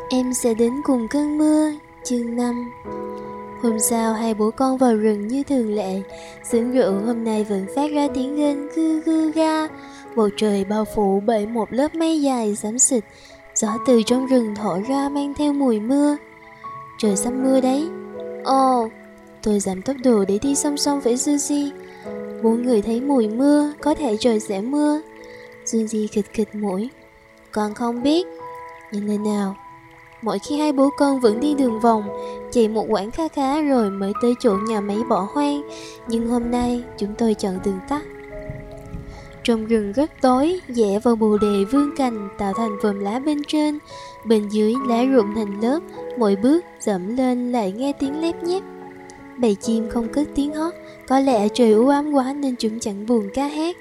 Em sẽ đến cùng cơn mưa. Chương 5. Hôm sau hai bố con vào rừng như thường lệ. Xưởng rượu hôm nay vẫn phát ra tiếng rên gư gư ga. Bầu trời bao phủ bởi một lớp mây dài xám xịt. Gió từ trong rừng thổi ra mang theo mùi mưa. Trời sắp mưa đấy. Ồ, tôi giảm tốc độ để đi song song với Suzy. Bốn người thấy mùi mưa, có thể trời sẽ mưa. Suzy khịt khịt mũi. Con không biết. Nhìn lên nào. Mỗi khi hai bố con vẫn đi đường vòng, chạy một quãng khá khá rồi mới tới chỗ nhà máy bỏ hoang. Nhưng hôm nay chúng tôi chọn đường tắt. Trong rừng rất tối, rẽ vào bồ đề vươn cành tạo thành vòm lá bên trên. Bên dưới lá rụng thành lớp, mỗi bước dẫm lên lại nghe tiếng lép nhép. Bầy chim không cất tiếng hót, có lẽ trời u ám quá nên chúng chẳng buồn ca hát.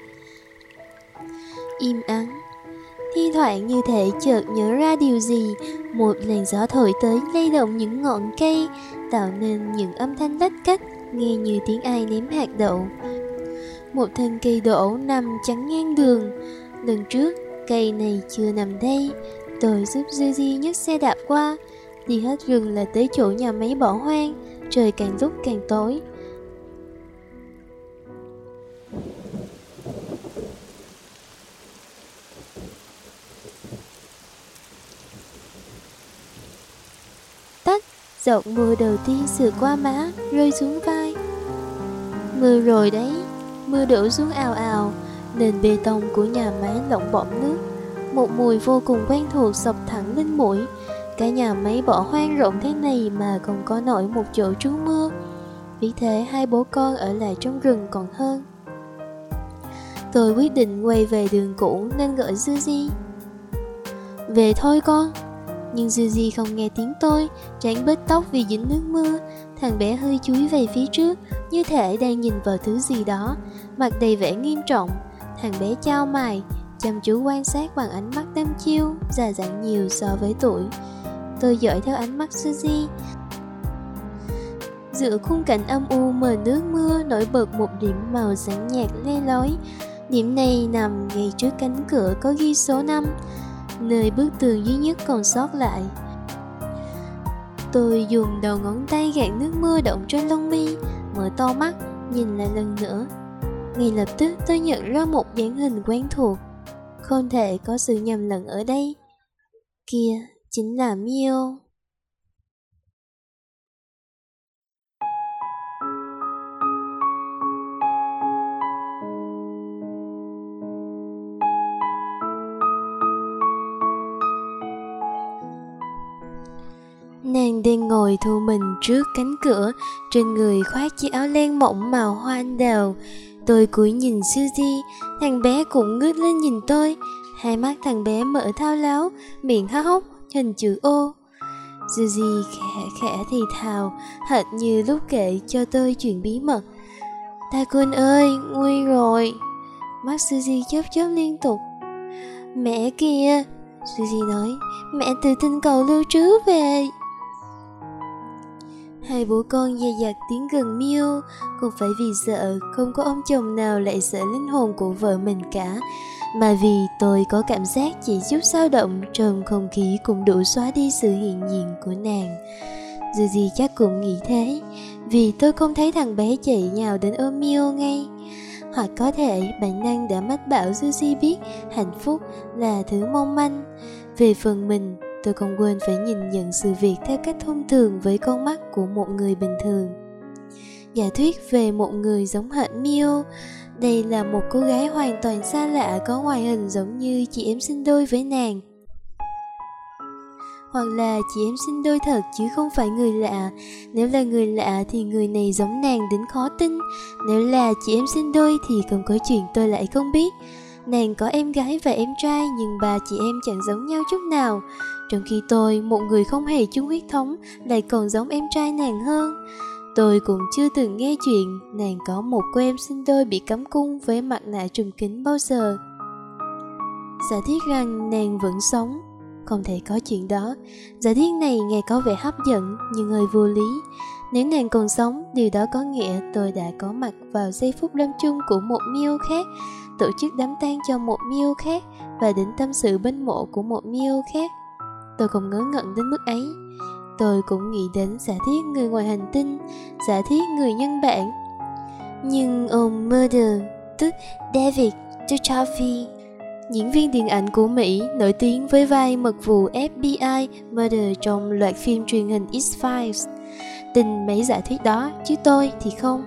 Im ắng. Thi thoảng như thể chợt nhớ ra điều gì, một làn gió thổi tới lay động những ngọn cây, tạo nên những âm thanh lách cách, nghe như tiếng ai ném hạt đậu. Một thân cây đổ nằm chắn ngang đường. Lần trước, cây này chưa nằm đây. Tôi giúp Gigi nhấc xe đạp qua. Đi hết rừng là tới chỗ nhà máy bỏ hoang. Trời càng lúc càng tối. Giọt mưa đầu tiên sượt qua má, rơi xuống vai. Mưa rồi đấy. Mưa đổ xuống ào ào. Nền bê tông của nhà máy lỏng bọng nước. Một mùi vô cùng quen thuộc xộc thẳng lên mũi. Cả nhà máy bỏ hoang rộng thế này mà không có nổi một chỗ trú mưa. Vì thế hai bố con ở lại trong rừng còn hơn. Tôi quyết định quay về đường cũ nên gọi Suzy. Về thôi con. Nhưng Suzy không nghe tiếng tôi, trán bết tóc vì dính nước mưa. Thằng bé hơi chúi về phía trước, như thể đang nhìn vào thứ gì đó, mặt đầy vẻ nghiêm trọng. Thằng bé chau mày, chăm chú quan sát bằng ánh mắt đăm chiêu, già dặn nhiều so với tuổi. Tôi dõi theo ánh mắt Suzy. Giữa khung cảnh âm u mờ nước mưa nổi bật một điểm màu sáng nhạt le lói. Điểm này nằm ngay trước cánh cửa có ghi số 5, nơi bức tường duy nhất còn sót lại. Tôi dùng đầu ngón tay gạt nước mưa đọng trên lông mi, mở to mắt, nhìn lại lần nữa. Ngay lập tức tôi nhận ra một dáng hình quen thuộc. Không thể có sự nhầm lẫn ở đây. Kia, chính là Mio. Nàng đang ngồi thu mình trước cánh cửa, trên người khoác chiếc áo len mỏng màu hoa anh đào. Tôi cúi nhìn Suzy, thằng bé cũng ngước lên nhìn tôi. Hai mắt thằng bé mở thao láo, miệng há hốc hình chữ O. Suzy khẽ khẽ thì thào, hệt như lúc kể cho tôi chuyện bí mật. Takun ơi, nguy rồi. Mắt Suzy chớp chớp liên tục. Mẹ kìa, Suzy nói, mẹ từ tinh cầu lưu trú về. Hai bố con dè dặt tiến gần Mio, không phải vì sợ không có ông chồng nào lại sợ linh hồn của vợ mình cả, mà vì tôi có cảm giác chỉ chút dao động trong không khí cũng đủ xóa đi sự hiện diện của nàng. Dù gì chắc cũng nghĩ thế, vì tôi không thấy thằng bé chạy nhào đến ôm Mio ngay. Hoặc có thể bản năng đã mách bảo Suzy biết hạnh phúc là thứ mong manh. Về phần mình, tôi không quên phải nhìn nhận sự việc theo cách thông thường với con mắt của một người bình thường. Giả thuyết về một người giống hệt Mio. Đây là một cô gái hoàn toàn xa lạ có ngoại hình giống như chị em sinh đôi với nàng. Hoặc là chị em sinh đôi thật chứ không phải người lạ. Nếu là người lạ thì người này giống nàng đến khó tin. Nếu là chị em sinh đôi thì không có chuyện tôi lại không biết. Nàng có em gái và em trai nhưng ba chị em chẳng giống nhau chút nào. Trong khi tôi, một người không hề chung huyết thống, lại còn giống em trai nàng hơn. Tôi cũng chưa từng nghe chuyện nàng có một cô em sinh đôi bị cấm cung với mặt nạ trùm kính bao giờ. Giả thiết rằng nàng vẫn sống, không thể có chuyện đó. Giả thiết này nghe có vẻ hấp dẫn nhưng hơi vô lý. Nếu nàng còn sống, điều đó có nghĩa tôi đã có mặt vào giây phút lâm chung của một Mio khác, tổ chức đám tang cho một Mio khác và đến tâm sự bên mộ của một Mio khác. tôi không ngớ ngẩn đến mức ấy. Tôi cũng nghĩ đến giả thiết người ngoài hành tinh, giả thiết người nhân bản. Nhưng ông Mulder, tức David Duchovny, diễn viên điện ảnh của Mỹ nổi tiếng với vai mật vụ FBI Mulder trong loạt phim truyền hình X-Files, tin mấy giả thuyết đó, chứ tôi thì không.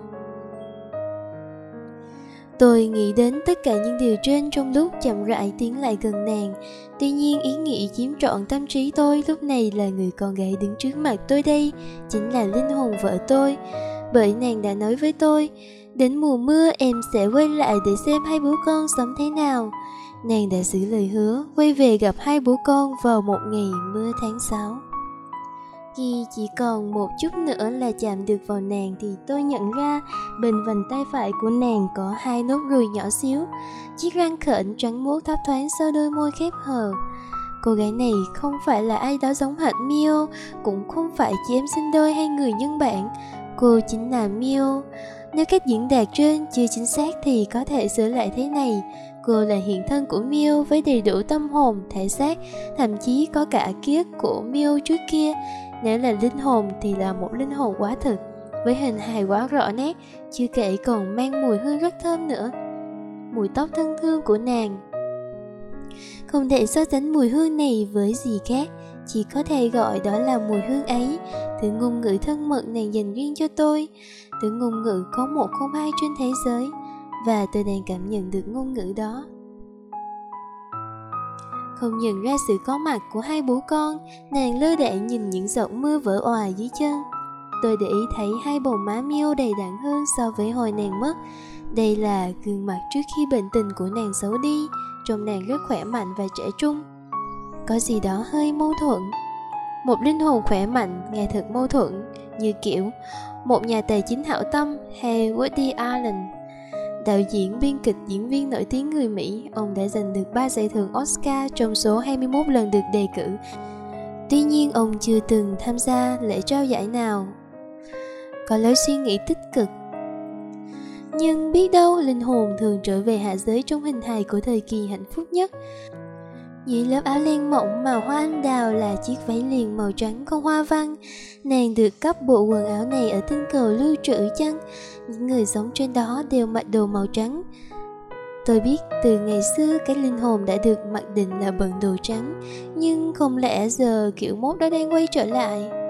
Tôi nghĩ đến tất cả những điều trên trong lúc chậm rãi tiến lại gần nàng. Tuy nhiên ý nghĩ chiếm trọn tâm trí tôi lúc này là người con gái đứng trước mặt tôi đây, chính là linh hồn vợ tôi. Bởi nàng đã nói với tôi, đến mùa mưa em sẽ quay lại để xem hai bố con sống thế nào. Nàng đã giữ lời hứa quay về gặp hai bố con vào một ngày mưa tháng 6. Khi chỉ còn một chút nữa là chạm được vào nàng thì tôi nhận ra bên vành tay phải của nàng có hai nốt ruồi nhỏ xíu, chiếc răng khểnh trắng muốt thấp thoáng sau đôi môi khép hờ. Cô gái này không phải là ai đó giống hệt Mio, cũng không phải chị em sinh đôi hay người nhân bản. Cô chính là Mio. Nếu cách diễn đạt trên chưa chính xác thì có thể sửa lại thế này: cô là hiện thân của Mio với đầy đủ tâm hồn, thể xác, thậm chí có cả ký ức của Mio trước kia. Nếu là linh hồn thì là một linh hồn quá thực, với hình hài quá rõ nét, chưa kể còn mang mùi hương rất thơm nữa. Mùi tóc thân thương của nàng không thể so sánh mùi hương này với gì khác, chỉ có thể gọi đó là mùi hương ấy, thứ ngôn ngữ thân mật nàng dành riêng cho tôi, thứ ngôn ngữ có một không hai trên thế giới, và tôi đang cảm nhận được ngôn ngữ đó. Không nhận ra sự có mặt của hai bố con, nàng lơ đãng nhìn những giọt mưa vỡ òa dưới chân. Tôi để ý thấy hai bầu má Mio đầy đặn hơn so với hồi nàng mất. Đây là gương mặt trước khi bệnh tình của nàng xấu đi, trông nàng rất khỏe mạnh và trẻ trung. Có gì đó hơi mâu thuẫn. Một linh hồn khỏe mạnh nghe thật mâu thuẫn, như kiểu một nhà tài chính hảo tâm hay Woody Allen. Đạo diễn, biên kịch, diễn viên nổi tiếng người Mỹ, ông đã giành được 3 giải thưởng Oscar trong số 21 lần được đề cử. Tuy nhiên ông chưa từng tham gia lễ trao giải nào. Có lối suy nghĩ tích cực. Nhưng biết đâu linh hồn thường trở về hạ giới trong hình hài của thời kỳ hạnh phúc nhất. Dưới lớp áo len mỏng màu hoa anh đào là chiếc váy liền màu trắng không hoa văn. Nàng được cấp bộ quần áo này ở tinh cầu lưu trữ chăng? Những người sống trên đó đều mặc đồ màu trắng. Tôi biết từ ngày xưa cái linh hồn đã được mặc định là bận đồ trắng, nhưng không lẽ giờ kiểu mốt đó đang quay trở lại?